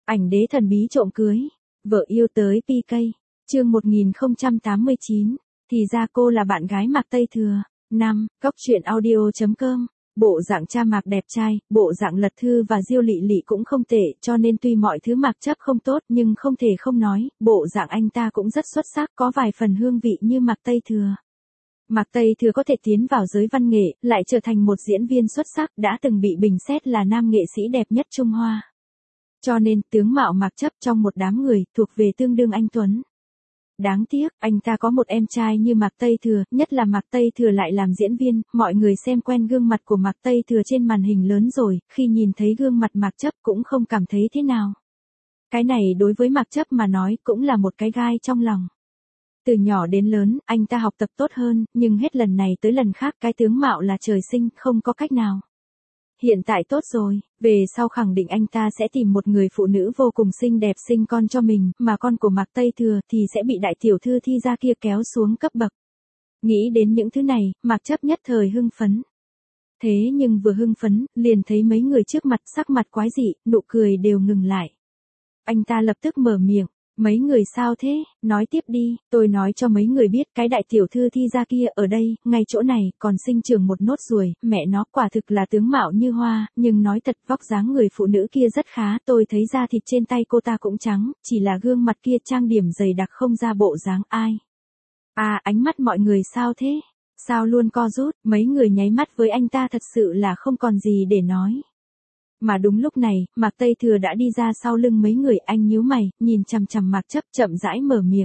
Ảnh đế thần bí trộm cưới. Vợ yêu tới PK. Chương 1089. Thì ra cô là bạn gái Mạc Tây Thừa. 5. Góc truyện audio.com. Bộ dạng cha Mạc đẹp trai, bộ dạng Lật Thư và Diêu Lị Lị cũng không tệ, cho nên tuy mọi thứ Mạc Chấp không tốt nhưng không thể không nói, bộ dạng anh ta cũng rất xuất sắc, có vài phần hương vị như Mạc Tây Thừa. Mạc Tây Thừa có thể tiến vào giới văn nghệ, lại trở thành một diễn viên xuất sắc, đã từng bị bình xét là nam nghệ sĩ đẹp nhất Trung Hoa. Cho nên, tướng mạo Mạc Chấp trong một đám người, thuộc về tương đương anh tuấn. Đáng tiếc, anh ta có một em trai như Mạc Tây Thừa, nhất là Mạc Tây Thừa lại làm diễn viên, mọi người xem quen gương mặt của Mạc Tây Thừa trên màn hình lớn rồi, khi nhìn thấy gương mặt Mạc Chấp cũng không cảm thấy thế nào. Cái này đối với Mạc Chấp mà nói cũng là một cái gai trong lòng. Từ nhỏ đến lớn, anh ta học tập tốt hơn, nhưng hết lần này tới lần khác cái tướng mạo là trời sinh, không có cách nào. Hiện tại tốt rồi, về sau khẳng định anh ta sẽ tìm một người phụ nữ vô cùng xinh đẹp sinh con cho mình, mà con của Mạc Tây Thừa thì sẽ bị đại tiểu thư Thi gia kia kéo xuống cấp bậc. Nghĩ đến những thứ này, Mạc Chấp nhất thời hưng phấn. Thế nhưng vừa hưng phấn, liền thấy mấy người trước mặt sắc mặt quái dị, nụ cười đều ngừng lại. Anh ta lập tức mở miệng. Mấy người sao thế, nói tiếp đi, tôi nói cho mấy người biết cái đại tiểu thư Thi gia kia ở đây, ngay chỗ này, còn sinh trưởng một nốt ruồi, mẹ nó quả thực là tướng mạo như hoa, nhưng nói thật vóc dáng người phụ nữ kia rất khá, tôi thấy da thịt trên tay cô ta cũng trắng, chỉ là gương mặt kia trang điểm dày đặc không ra bộ dáng ai. À, ánh mắt mọi người sao thế, sao luôn co rút, mấy người nháy mắt với anh ta thật sự là không còn gì để nói. Mà đúng lúc này, Mạc Tây Thừa đã đi ra sau lưng mấy người, anh nhíu mày, nhìn chằm chằm Mạc Chấp, chậm rãi mở miệng.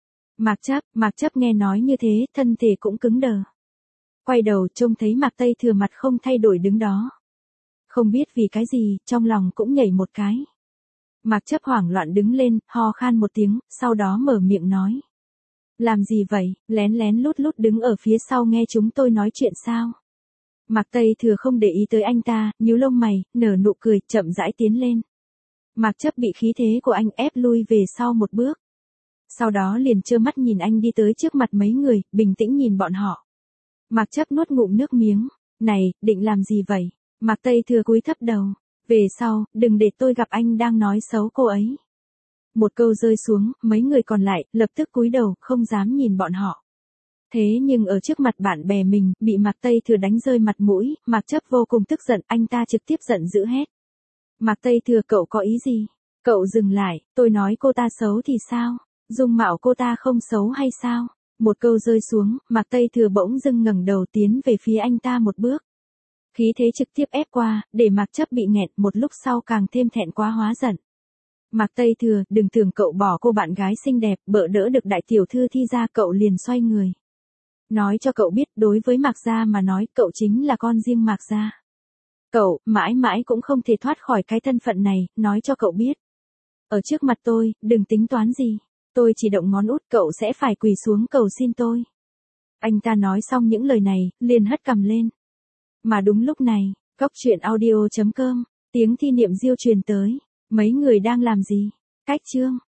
Mạc Chấp nghe nói như thế, thân thể cũng cứng đờ. Quay đầu trông thấy Mạc Tây Thừa mặt không thay đổi đứng đó. Không biết vì cái gì, trong lòng cũng nhảy một cái. Mạc Chấp hoảng loạn đứng lên, ho khan một tiếng, sau đó mở miệng nói. Làm gì vậy, lén lén lút lút đứng ở phía sau nghe chúng tôi nói chuyện sao? Mạc Tây Thừa không để ý tới anh ta, nhíu lông mày, nở nụ cười, chậm rãi tiến lên. Mạc Chấp bị khí thế của anh ép lui về sau một bước. Sau đó liền trơ mắt nhìn anh đi tới trước mặt mấy người, bình tĩnh nhìn bọn họ. Mạc Chấp nuốt ngụm nước miếng. Này, định làm gì vậy? Mạc Tây Thừa cúi thấp đầu. Về sau, đừng để tôi gặp anh đang nói xấu cô ấy. Một câu rơi xuống, mấy người còn lại, lập tức cúi đầu, không dám nhìn bọn họ. Thế nhưng ở trước mặt bạn bè mình, bị Mạc Tây Thừa đánh rơi mặt mũi, Mạc Chấp vô cùng tức giận, anh ta trực tiếp giận dữ hét. Mạc Tây Thừa cậu có ý gì? Cậu dừng lại, tôi nói cô ta xấu thì sao? Dung mạo cô ta không xấu hay sao? Một câu rơi xuống, Mạc Tây Thừa bỗng dưng ngẩng đầu tiến về phía anh ta một bước. Khí thế trực tiếp ép qua, để Mạc Chấp bị nghẹn, một lúc sau càng thêm thẹn quá hóa giận. Mạc Tây Thừa, đừng tưởng cậu bỏ cô bạn gái xinh đẹp, bợ đỡ được đại tiểu thư Thi gia, cậu liền xoay người. Nói cho cậu biết, đối với Mạc gia mà nói, cậu chính là con riêng Mạc gia. Cậu, mãi mãi cũng không thể thoát khỏi cái thân phận này, nói cho cậu biết. Ở trước mặt tôi, đừng tính toán gì. Tôi chỉ động ngón út, cậu sẽ phải quỳ xuống cầu xin tôi. Anh ta nói xong những lời này, liền hất cằm lên. Mà đúng lúc này, góc truyện audio.com, tiếng thi niệm diêu truyền tới. Mấy người đang làm gì? Cách chương.